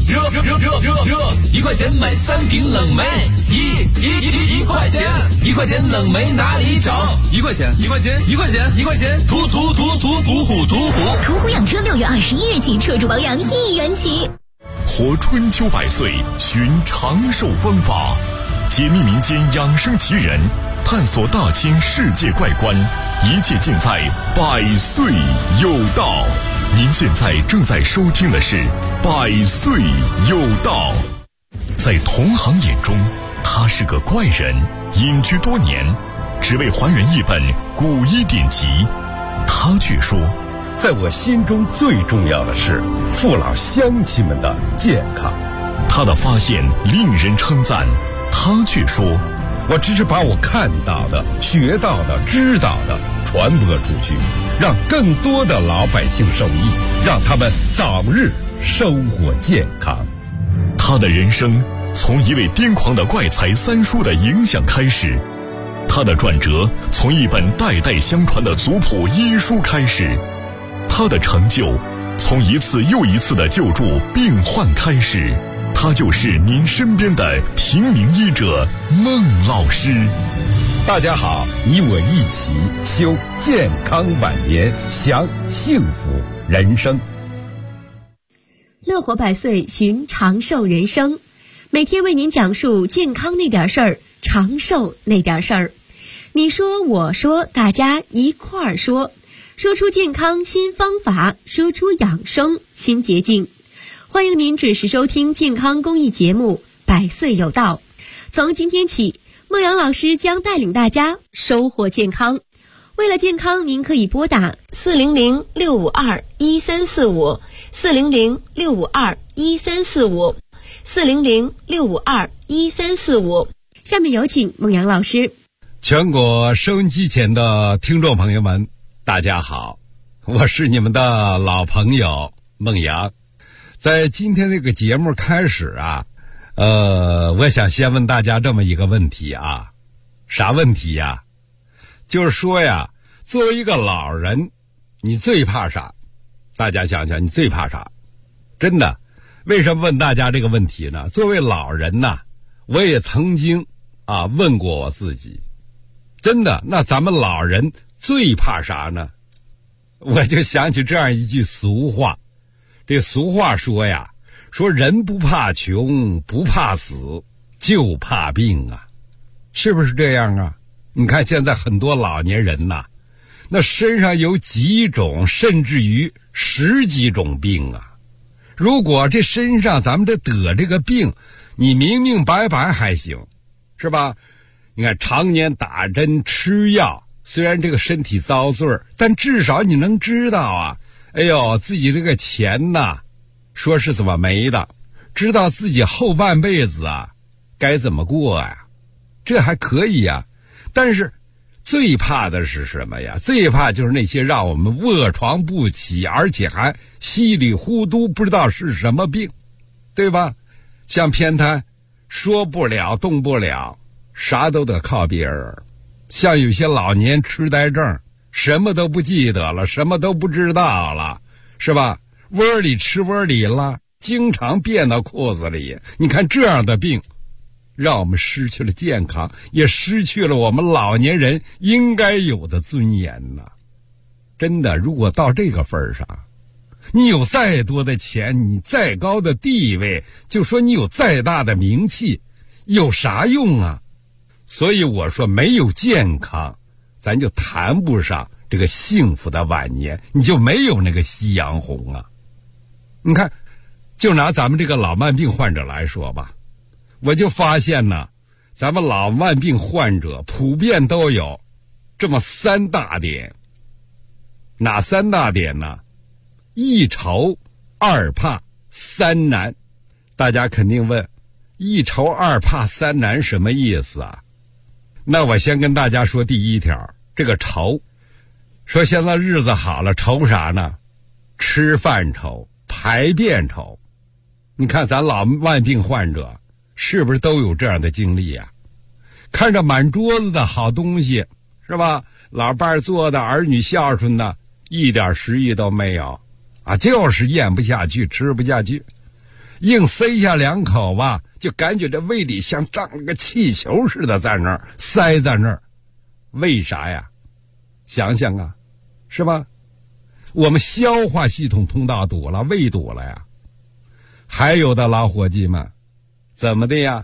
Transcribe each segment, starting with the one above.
热，1块钱买3瓶冷梅，一块钱，1块钱冷梅哪里找？1块钱，途虎。 途虎养车6月21日起车主保养1元起。 活春秋百岁，寻长寿方法，解密民间养生奇人，探索大千世界怪观，一切尽在百岁有道。您现在正在收听的是百岁有道。在同行眼中，他是个怪人，隐居多年，只为还原一本古医典籍。他却说， 在我心中最重要的是父老乡亲们的健康。 他的发现令人称赞，他却说， 我只是把我看到的、学到的、知道的传播出去，让更多的老百姓受益，让他们早日生活健康。 他的人生从一位癫狂的怪才三叔的影响开始，他的转折从一本代代相传的族谱医书开始，他的成就从一次又一次的救助病患开始。他就是您身边的平民医者孟老师。 大家好，你我一起修健康晚年，享幸福人生。 乐活百岁，寻长寿人生，每天为您讲述健康那点事儿，长寿那点事儿。你说我说，大家一块儿说，说出健康新方法，说出养生新捷径。欢迎您准时收听健康公益节目《百岁有道》。从今天起，孟阳老师将带领大家收获健康。为了健康，您可以拨打400-652-1345 400-652-1345 400-652-1345。下面有请孟阳老师。 全国收音机前的听众朋友们，大家好，我是你们的老朋友孟阳。在今天这个节目开始啊，我想先问大家这么一个问题啊，啥问题呀？就是说呀，作为一个老人，你最怕啥？大家想想，你最怕啥？真的，为什么问大家这个问题呢？作为老人呐，我也曾经问过我自己，真的，那咱们老人最怕啥呢？我就想起这样一句俗话。这俗话说呀，说人不怕穷，不怕死，就怕病啊，是不是这样啊？你看现在很多老年人呐，那身上有几种甚至于10几种病啊。如果这身上咱们得这个病，你明明白白还行，是吧？你看常年打针吃药，虽然这个身体遭罪，但至少你能知道啊，哎呦，自己这个钱呐，说是怎么没的，知道自己后半辈子啊该怎么过呀，这还可以呀。但是最怕的是什么呀？最怕就是那些让我们卧床不起，而且还稀里糊涂不知道是什么病，对吧？像偏瘫，说不了动不了，啥都得靠别人。像有些老年痴呆症，什么都不记得了，什么都不知道了，是吧？窝里吃窝里了，经常便到裤子里。你看这样的病，让我们失去了健康，也失去了我们老年人应该有的尊严呐。真的，如果到这个份上，你有再多的钱，你再高的地位，就说你有再大的名气，有啥用啊？所以我说，没有健康，咱就谈不上这个幸福的晚年，你就没有那个夕阳红啊。你看，就拿咱们这个老慢病患者来说吧，我就发现呢，咱们老慢病患者普遍都有这么3大点。哪3大点呢？1愁、2怕、3难。大家肯定问，1愁2怕3难什么意思啊？那我先跟大家说第一条，这个愁，说现在日子好了，愁啥呢？吃饭愁，排便愁。你看咱老慢病患者是不是都有这样的经历啊？看着满桌子的好东西，是吧？老伴儿做的，儿女孝顺的，一点食欲都没有啊，就是咽不下去，吃不下去。 硬塞下2口吧，就感觉这胃里像胀了个气球似的，在那儿塞在那儿。为啥呀？想想啊，是吧？我们消化系统通道堵了，胃堵了呀。还有的老伙计们，怎么的呀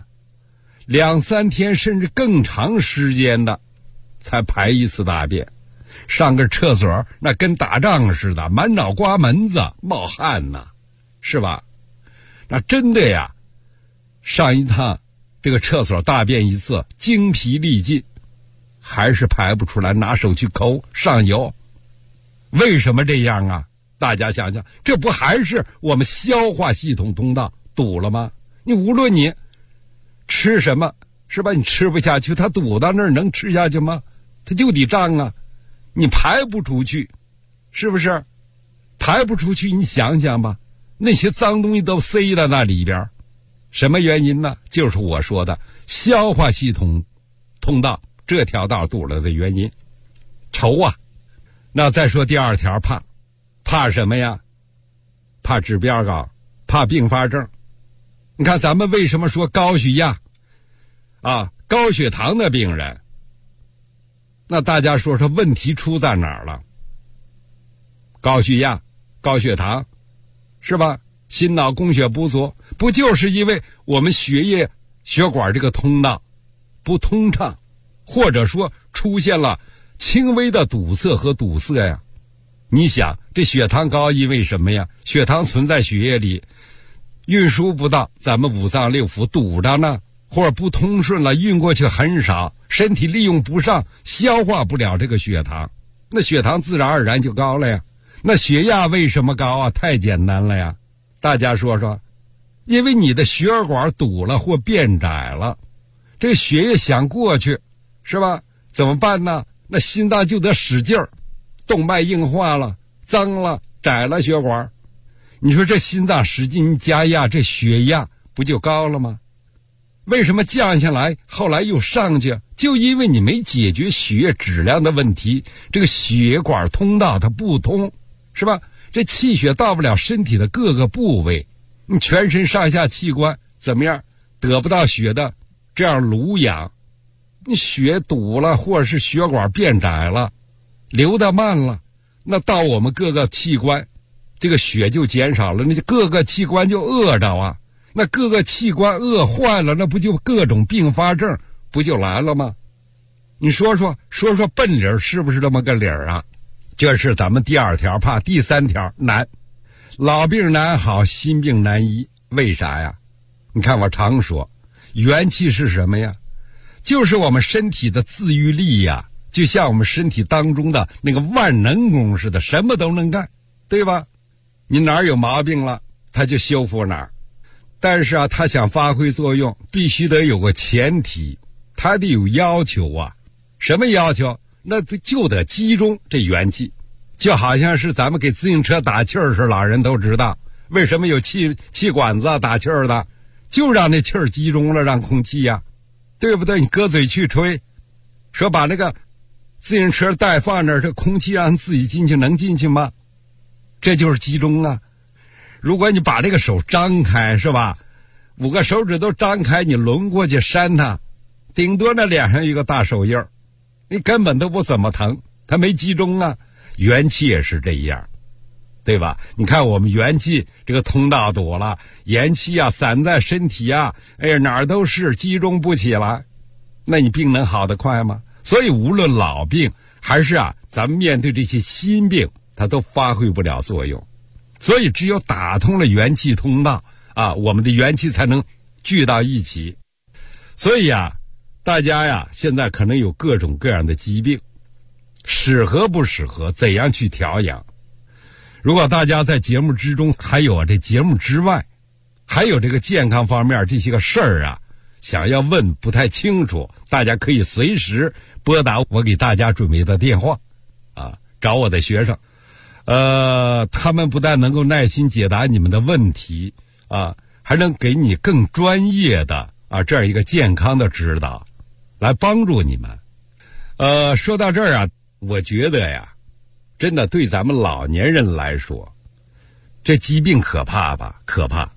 ？2、3天甚至更长时间的才排一次大便，上个厕所那跟打仗似的，满脑瓜门子冒汗呐，是吧？那真的呀，上一趟这个厕所大便一次，精疲力尽，还是排不出来，拿手去抠上油。为什么这样啊？大家想想，这不还是我们消化系统通道堵了吗？你无论你吃什么，是吧？你吃不下去，它堵到那儿能吃下去吗？它就得胀啊，你排不出去，是不是？排不出去，你想想吧，那些脏东西都塞在那里边，什么原因呢？就是我说的消化系统通道这条道堵了的原因。愁啊！那再说第2条，怕什么呀？怕指标高，怕并发症。你看咱们为什么说高血压啊、高血糖的病人，那大家说说问题出在哪儿了？高血压、高血糖，是吧？心脑供血不足，不就是因为我们血管这个通道不通畅，或者说出现了轻微的堵塞和堵塞呀？你想这血糖高因为什么呀？血糖存在血液里，运输不到咱们5脏6腑，堵着呢，或者不通顺了，运过去很少，身体利用不上，消化不了这个血糖，那血糖自然而然就高了呀。那血压为什么高啊？太简单了呀，大家说说，因为你的血管堵了或变窄了，这血液想过去，是吧？怎么办呢？那心脏就得使劲儿，动脉硬化了，脏了，窄了血管，你说这心脏使劲加压，这血压不就高了吗？为什么降下来后来又上去？就因为你没解决血液质量的问题，这个血管通道它不通，是吧？这气血到不了身体的各个部位，你全身上下器官怎么样得不到血的这样濡养，你血堵了，或者是血管变窄了，流得慢了，那到我们各个器官这个血就减少了，那各个器官就饿着啊，那各个器官饿坏了，那不就各种并发症不就来了吗？你说说笨理儿是不是这么个理儿啊？这是咱们第2条，怕第3条难，老病难好，新病难医。为啥呀？你看我常说，元气是什么呀？就是我们身体的自愈力呀，就像我们身体当中的那个万能功似的，什么都能干，对吧？你哪儿有毛病了，它就修复哪儿。但是啊，它想发挥作用，必须得有个前提，它得有要求啊。什么要求？那就得集中这元气，就好像是咱们给自行车打气儿似，老人都知道为什么有气管子打气儿的，就让那气儿集中了，让空气呀，对不对？你搁嘴去吹，说把那个自行车带放那儿，这空气让自己进去，能进去吗？这就是集中啊。如果你把这个手张开，是吧，5个手指都张开，你抡过去扇它，顶多那脸上一个大手印儿，你根本都不怎么疼，它没集中啊。元气也是这样，对吧？你看我们元气这个通道堵了，元气啊散在身体啊，哎呀哪儿都是，集中不起来，那你病能好得快吗？所以无论老病还是啊咱们面对这些新病，它都发挥不了作用。所以只有打通了元气通道啊，我们的元气才能聚到一起。所以啊大家呀现在可能有各种各样的疾病，适合不适合，怎样去调养？如果大家在节目之中，还有这节目之外，还有这个健康方面这些个事儿啊，想要问不太清楚，大家可以随时拨打我给大家准备的电话啊，找我的学生，他们不但能够耐心解答你们的问题啊，还能给你更专业的啊这样一个健康的指导，来帮助你们。说到这儿啊，我觉得呀，真的对咱们老年人来说，这疾病可怕吧？可怕。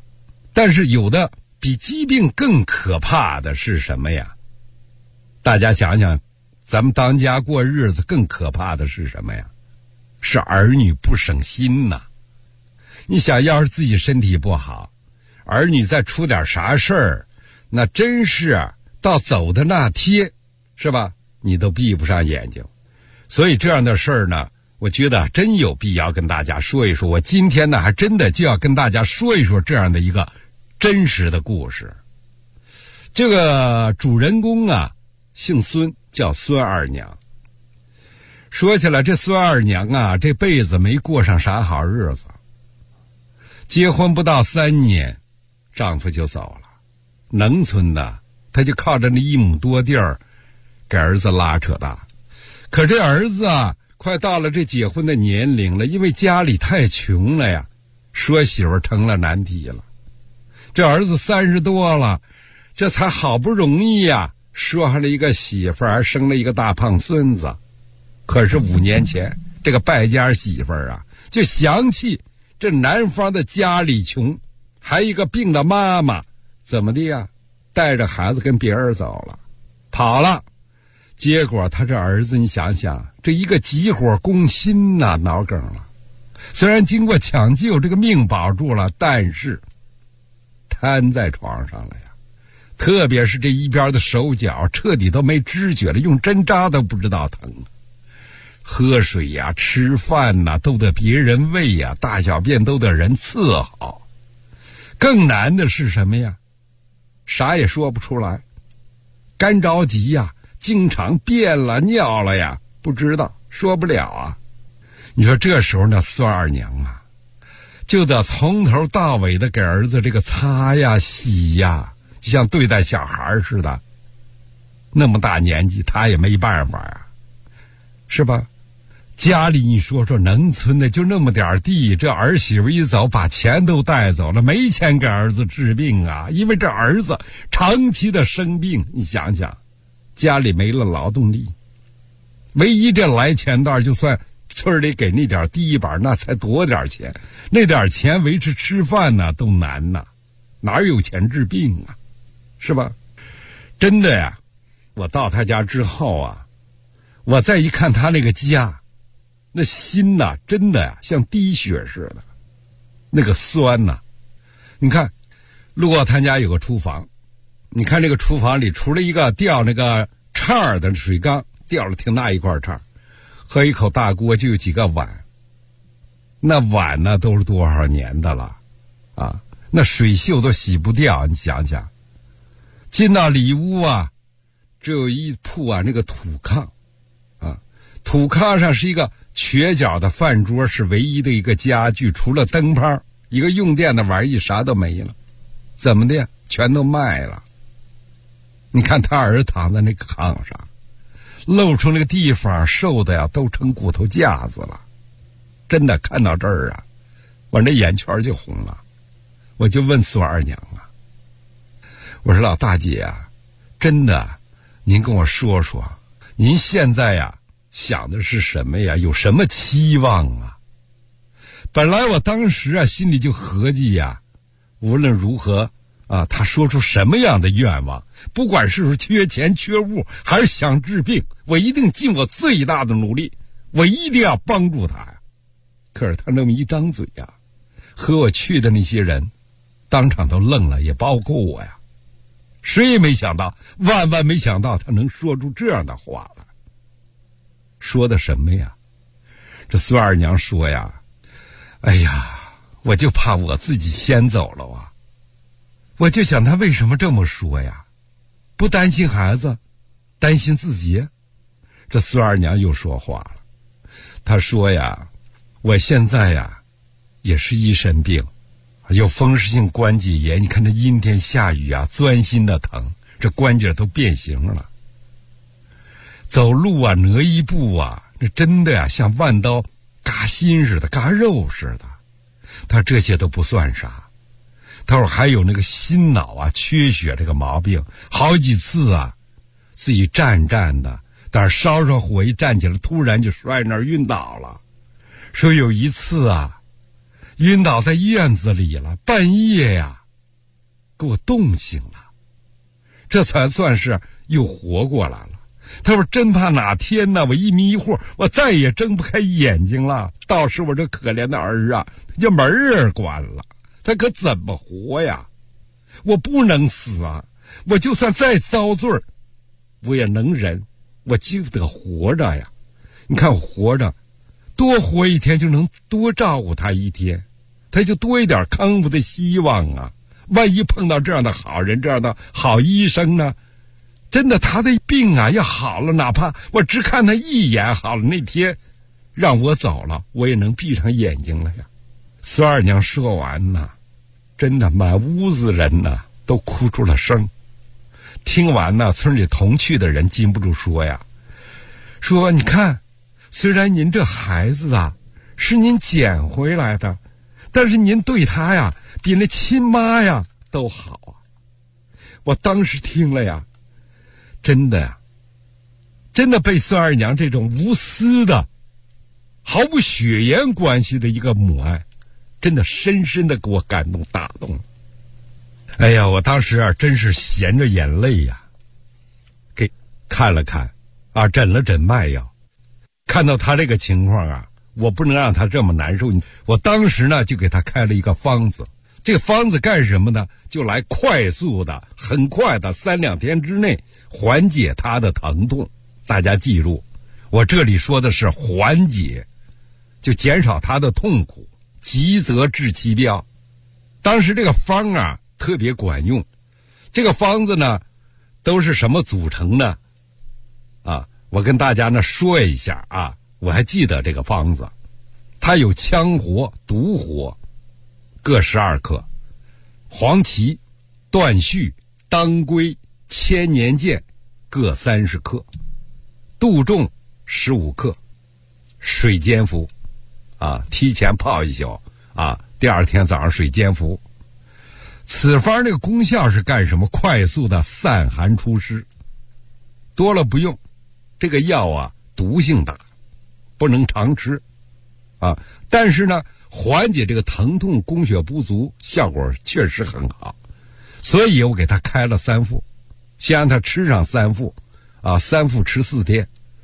但是有的比疾病更可怕的是什么呀？大家想想，咱们当家过日子更可怕的是什么呀？是儿女不省心呐。你想要是自己身体不好，儿女再出点啥事儿，那真是到走的那天，是吧？你都闭不上眼睛。所以这样的事儿呢，我觉得真有必要跟大家说一说。我今天呢，还真的就要跟大家说一说这样的一个真实的故事。这个主人公啊，姓孙，叫孙二娘。说起来，这孙二娘啊，这辈子没过上啥好日子。结婚不到3年，丈夫就走了。农村的，她就靠着那1亩多地儿，给儿子拉扯大。可这儿子啊，快到了这结婚的年龄了，因为家里太穷了呀，说媳妇成了难题了。这儿子30多了，这才好不容易呀，说上了一个媳妇儿，生了一个大胖孙子。可是5年前，这个败家媳妇儿啊，就想起这南方的家里穷，还一个病的妈妈，怎么的呀？带着孩子跟别人走了，跑了。结果他这儿子，你想想，这一个急火攻心呐，脑梗了。虽然经过抢救，这个命保住了，但是瘫在床上了呀。特别是这一边的手脚彻底都没知觉了，用针扎都不知道疼。喝水呀，吃饭呐，都得别人喂呀，大小便都得人伺候。更难的是什么呀？啥也说不出来，干着急呀，经常便了尿了呀，不知道，说不了啊。你说这时候呢，孙二娘啊，就得从头到尾的给儿子这个擦呀洗呀，就像对待小孩似的。那么大年纪，他也没办法呀，是吧？家里你说说，农村的就那么点地，这儿媳妇一走，把钱都带走了，没钱给儿子治病啊。因为这儿子长期的生病，你想想，家里没了劳动力，唯一这来钱道，就算村里给那点低板，那才多点钱，那点钱维持吃饭呢都难呐，哪有钱治病啊，是吧？真的呀，我到他家之后啊，我再一看他那个家，那心呐，真的呀，像滴血似的，那个酸呐。你看，路过他家有个厨房，你看这个厨房里，除了一个吊那个叉的水缸，吊了挺大一块叉，和一口大锅，就有几个碗。那碗呢，都是多少年的了啊？那水锈都洗不掉，你想想。进到里屋啊，只有一铺啊那个土炕啊，土炕上是一个瘸脚的饭桌，是唯一的一个家具，除了灯泡，一个用电的玩意啥都没了。怎么的？全都卖了。你看他儿躺在那个炕上，露出那个地方，瘦的呀都成骨头架子了。真的看到这儿啊，我这眼圈就红了。我就问孙二娘啊，我说老大姐啊，真的，您跟我说说，您现在呀想的是什么呀？有什么期望啊？本来我当时啊心里就合计呀，无论如何啊，他说出什么样的愿望，不管是缺钱缺物还是想治病，我一定尽我最大的努力，我一定要帮助他呀。可是他那么一张嘴呀，和我去的那些人当场都愣了，也包括我呀。谁也没想到，万万没想到他能说出这样的话来。说的什么呀？这孙二娘说呀，哎呀，我就怕我自己先走了啊。我就想他为什么这么说呀？不担心孩子，担心自己。这孙二娘又说话了，她说呀，我现在呀也是一身病，有风湿性关节炎，你看这阴天下雨啊，钻心的疼，这关节都变形了。走路啊，挪一步啊，这真的呀像万刀嘎心似的，嘎肉似的。他说这些都不算啥，他说还有那个心脑啊缺血这个毛病，好几次啊自己站的，但是稍稍火一站起来，突然就摔那儿晕倒了。说有一次啊晕倒在院子里了，半夜呀给我冻醒了，这才算是又活过来了。他说真怕哪天呢，我一迷糊，我再也睁不开眼睛了，到时我这可怜的儿啊，他就门儿关了，他可怎么活呀？我不能死啊，我就算再遭罪我也能忍，我就得活着呀。你看我活着，多活一天就能多照顾他一天，他就多一点康复的希望啊。万一碰到这样的好人，这样的好医生呢，真的他的病啊要好了，哪怕我只看他一眼好了，那天让我走了，我也能闭上眼睛了呀。孙二娘说完呢，真的满屋子人呢都哭出了声。听完呢，村里同去的人禁不住说呀，说你看，虽然您这孩子啊是您捡回来的，但是您对他呀比那亲妈呀都好啊。我当时听了呀，真的被孙二娘这种无私的毫无血缘关系的一个母爱，真的深深的给我感动打动了。哎呀，我当时啊真是衔着眼泪呀，给看了看啊，诊了诊脉药，看到他这个情况啊，我不能让他这么难受，我当时呢就给他开了一个方子。这个方子干什么呢？就来快速的很快的3-2天之内缓解他的疼痛。大家记住，我这里说的是缓解，就减少他的痛苦，急则治其标。当时这个方啊特别管用。这个方子呢都是什么组成呢？啊，我跟大家呢说一下啊，我还记得这个方子，它有羌活、独活各12克，黄芪、断续、当归、千年见各30克，杜仲15克，水煎服啊，提前泡一宿啊，第二天早上水煎服。此方这个功效是干什么？快速的散寒除湿，多了不用。这个药啊毒性大，不能常吃啊，但是呢缓解这个疼痛供血不足效果确实很好，所以我给他开了3副，先让他吃上3副啊，3副吃4天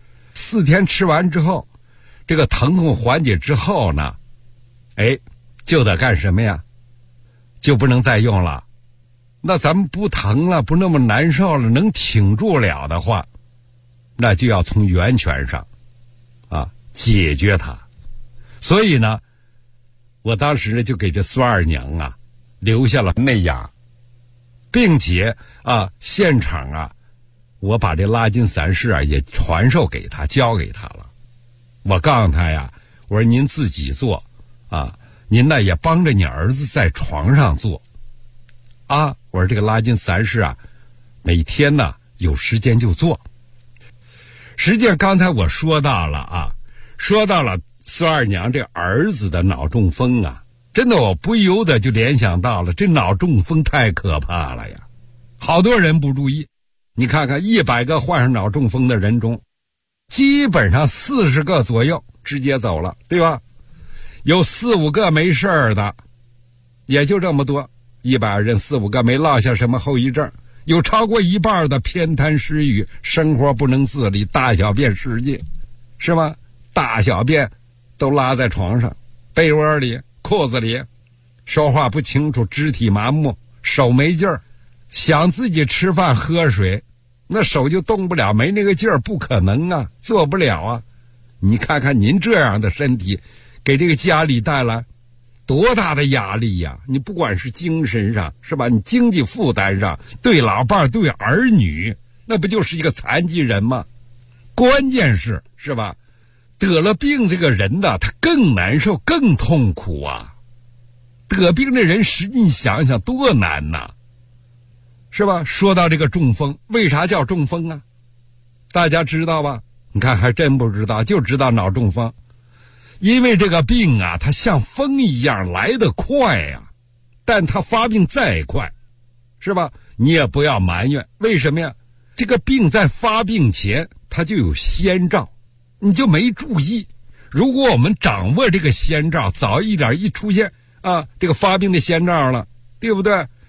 ，4天吃完之后，这个疼痛缓解之后呢，就得干什么呀？就不能再用了。那咱们不疼了，不那么难受了，能挺住了的话，那就要从源泉上啊解决它。所以呢，我当时呢就给这孙二娘啊留下了内养，并且啊现场啊我把这拉筋散式啊也传授给他，教给他了。我告诉他呀，我说您自己做啊，您呢也帮着你儿子在床上做啊。我说这个拉筋散式啊，每天呢有时间就做。实际上刚才我说到了孙二娘这儿子的脑中风啊，真的我不由得就联想到了，这脑中风太可怕了呀。好多人不注意，你看看100个患上脑中风的人中，基本上40个左右直接走了，对吧？有4-5个没事儿的，也就这么多，100人4-5个没落下什么后遗症，有超过一半的偏瘫失语，生活不能自理，大小便失禁，是吗？大小便都拉在床上、被窝里、裤子里，说话不清楚，肢体麻木，手没劲儿，想自己吃饭喝水，那手就动不了，没那个劲儿，不可能啊，做不了啊。你看看您这样的身体给这个家里带来多大的压力呀！你不管是精神上是吧，你经济负担上，对老伴对儿女，那不就是一个残疾人吗？关键是吧，得了病这个人呢，他更难受更痛苦啊。得病的人实际你想想多难呐，是吧？说到这个中风，为啥叫中风啊？大家知道吧？你看还真不知道，就知道脑中风。因为这个病啊，它像风一样来得快呀，但它发病再快，是吧？你也不要埋怨，为什么呀？这个病在发病前它就有先兆，你就没注意。如果我们掌握这个先兆，早一点一出现啊，这个发病的先兆了，对不对？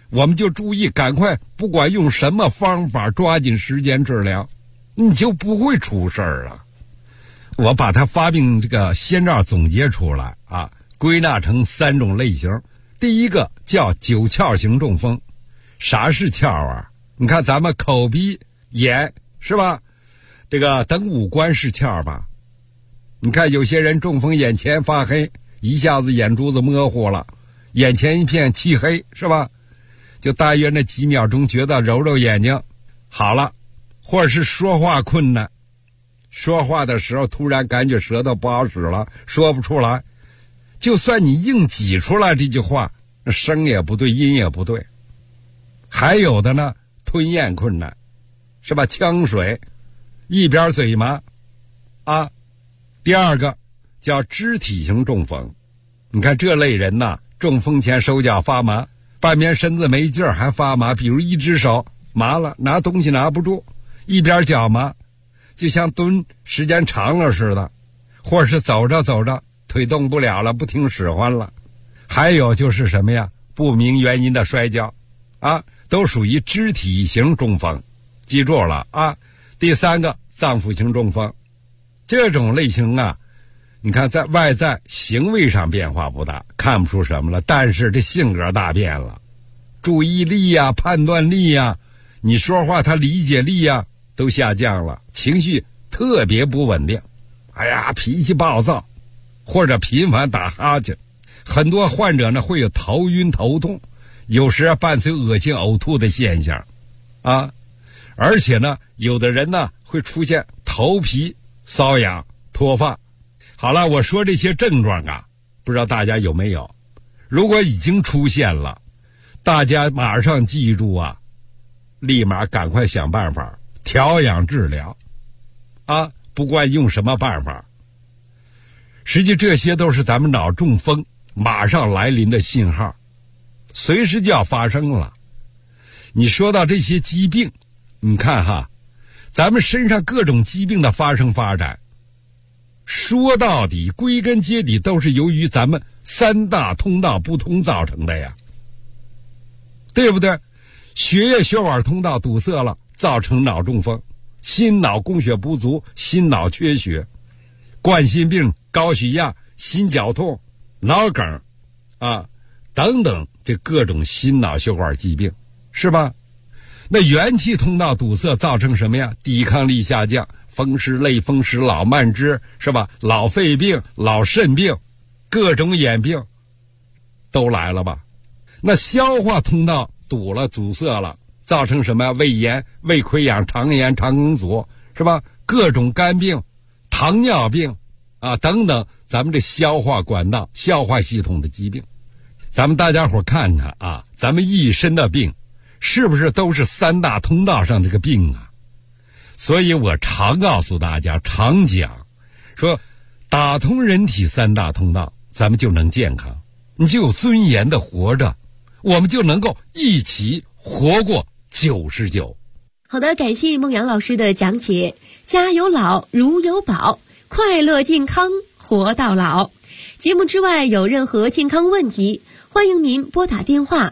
我们就注意赶快，不管用什么方法，抓紧时间治疗，你就不会出事儿了。我把它发病这个先兆总结出来啊，归纳成3种类型。第一个叫9窍型中风。啥是窍啊？你看咱们口鼻眼是吧？这个等五官是窍吧？你看有些人中风眼前发黑，一下子眼珠子模糊了，眼前一片漆黑是吧？就大约那几秒钟觉得揉揉眼睛好了，或者是说话困难，说话的时候突然感觉舌头不好使了，说不出来，就算你硬挤出来这句话，声也不对，音也不对。还有的呢，吞咽困难是吧？呛水，一边嘴麻啊。第二个叫肢体型中风。你看这类人呐，中风前手脚发麻，半边身子没劲儿还发麻，比如一只手麻了，拿东西拿不住，一边脚麻，就像蹲时间长了似的，或者是走着走着腿动不了了，不听使唤了。还有就是什么呀？不明原因的摔跤啊，都属于肢体型中风，记住了啊。第三个脏腑型中风，这种类型啊，你看在外在行为上变化不大，看不出什么了，但是这性格大变了，注意力呀、判断力呀，你说话他理解力呀都下降了，情绪特别不稳定，哎呀，脾气暴躁，或者频繁打哈欠。很多患者呢会有头晕头痛，有时伴随恶心呕吐的现象啊，而且呢有的人呢会出现头皮瘙痒、脱发。好了，我说这些症状啊，不知道大家有没有？如果已经出现了，大家马上记住啊，立马赶快想办法调养治疗啊，不管用什么办法。实际这些都是咱们脑中风马上来临的信号，随时就要发生了。你说到这些疾病，你看哈，咱们身上各种疾病的发生发展，说到底归根结底都是由于咱们3大通道不通造成的呀，对不对？血液血管通道堵塞了，造成脑中风；心脑供血不足，心脑缺血；冠心病、高血压、心绞痛、脑梗啊等等，这各种心脑血管疾病是吧？那元气通道堵塞造成什么呀？抵抗力下降，风湿、类风湿、老慢支是吧？老肺病、老肾病，各种眼病都来了吧？那消化通道堵了、阻塞了，造成什么呀？胃炎、胃溃疡、肠炎、肠梗阻是吧？各种肝病、糖尿病啊等等，咱们这消化管道、消化系统的疾病，咱们大家伙看看啊，咱们一身的病是不是都是3大通道上这个病啊？所以我常告诉大家，常讲说，打通人体3大通道，咱们就能健康，你就有尊严的活着，我们就能够一起活过99。 好的，感谢孟阳老师的讲解。家有老，如有宝，快乐健康活到老。节目之外有任何健康问题，欢迎您拨打电话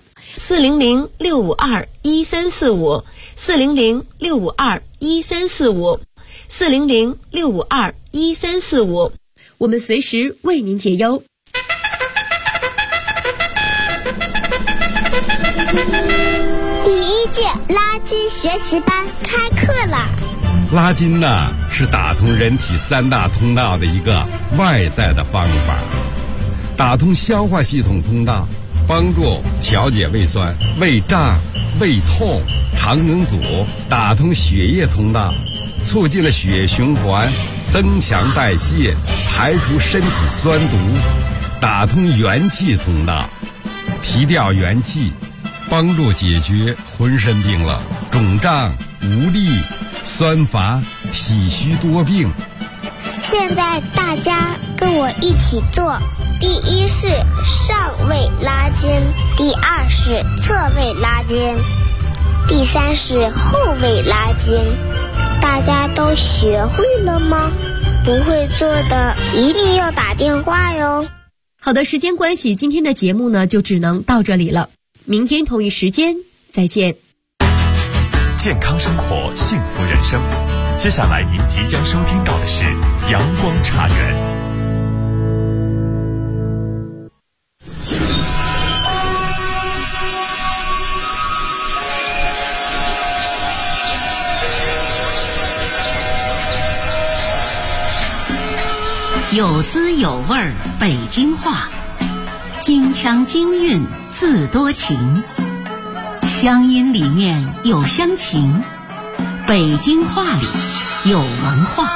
400-652-1345 400-652-1345 400-652-1345，我们随时为您解忧。 第1届拉筋学习班开课了。 拉筋呢，是打通人体3大通道的一个外在的方法，打通消化系统通道，帮助调节胃酸、胃胀、胃痛、肠梗阻；打通血液通道，促进了血液循环，增强代谢，排除身体酸毒；打通元气通道，提调元气，帮助解决浑身病了，肿胀、无力、酸乏、体虚多病。 现在大家跟我一起做，第1是上位拉筋，第2是侧位拉筋，第3是后位拉筋。大家都学会了吗？不会做的一定要打电话哟。 好的，时间关系，今天的节目呢就只能到这里了。 明天同一时间再见。 健康生活，幸福人生。接下来您即将收听到的是阳光茶园。 有滋有味儿北京话，京腔京韵字多情，乡音里面有乡情，北京话里有文化。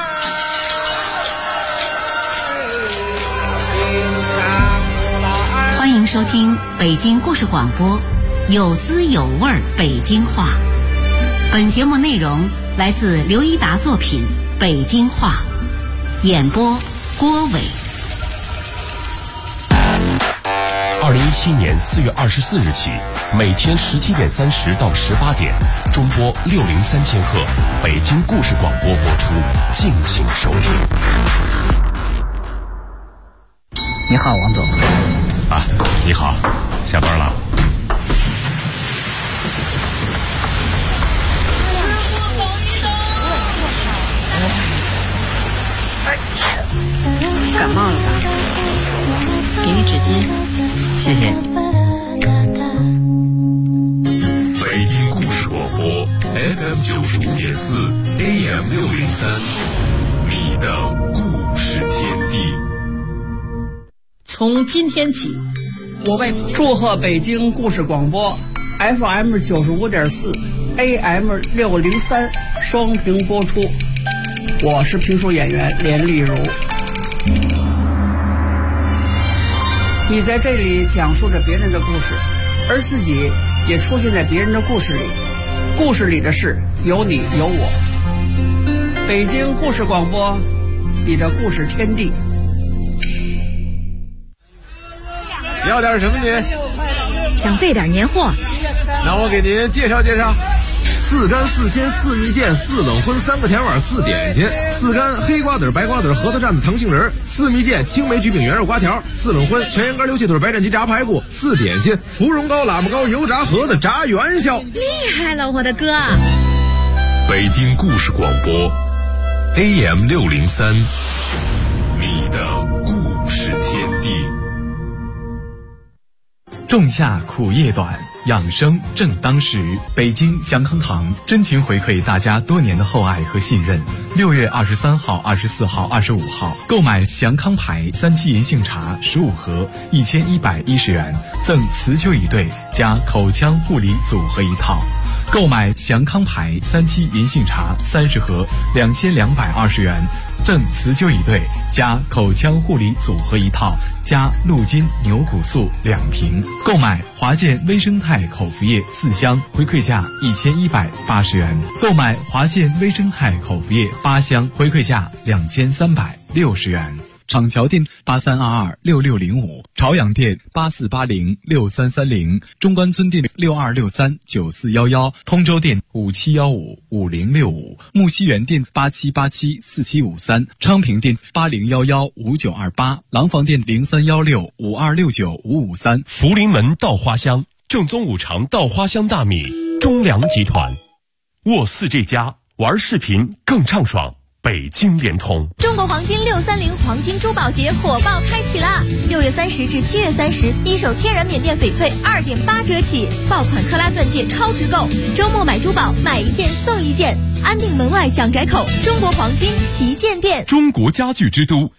欢迎收听北京故事广播有滋有味儿北京话。本节目内容来自刘一达作品《北京话》，演播郭伟。 2017年4月24日起，每天17点30到18点，中波603千赫，北京故事广播播出，敬请收听。 你好，王总。 啊，你好，下班了。 感冒了吧？给你纸巾。 谢谢你。 北京故事广播 FM 95.4 AM 603，你的故事天地。 从今天起，我为祝贺北京故事广播 FM 95.4 AM 603双屏播出。我是评书演员连丽如。你在这里讲述着别人的故事，而自己也出现在别人的故事里。故事里的事有你有我。北京故事广播，你的故事天地。 要点什么您？ 想备点年货。 那我给您介绍介绍。4干4鲜4蜜饯4冷荤3个甜碗4点心，4干黑瓜子白瓜子核桃蘸子糖杏仁，4蜜饯青梅焗饼圆肉瓜条，4冷荤全羊肝溜气腿白斩鸡炸排骨，4点心芙蓉糕喇嘛糕油炸盒子炸元宵。 厉害了，我的哥！ 北京故事广播 AM 603，你的故事天地。 仲夏苦夜短，养生正当时。北京祥康堂真情回馈大家多年的厚爱和信任。6月23号、24号、25号，购买祥康牌3七银杏茶15盒，1110元，赠辞旧椅对加口腔护理组合一套。购买祥康牌3七银杏茶30盒，2220元，赠辞旧椅对加口腔护理组合一套，加鹿筋牛骨素2瓶。购买华健微生态口服液4箱，回馈价1180元。购买华健微生态口服液8箱，回馈价2360元。厂桥店83226605，朝阳店84806330，中关村店62639411，通州店57155065，木樨园店87874753，昌平店80115928，廊坊店031652695553。 福临门稻花香，正宗五常稻花香大米，中粮集团。沃4这家，玩视频更畅爽。北京联通中国黄金630黄金珠宝节火爆开启啦！6月30至7月30，一手天然缅甸翡翠2.8折起，爆款克拉钻戒超值购，周末买珠宝买1件送1件，安定门外蒋宅口中国黄金旗舰店， 中国家具之都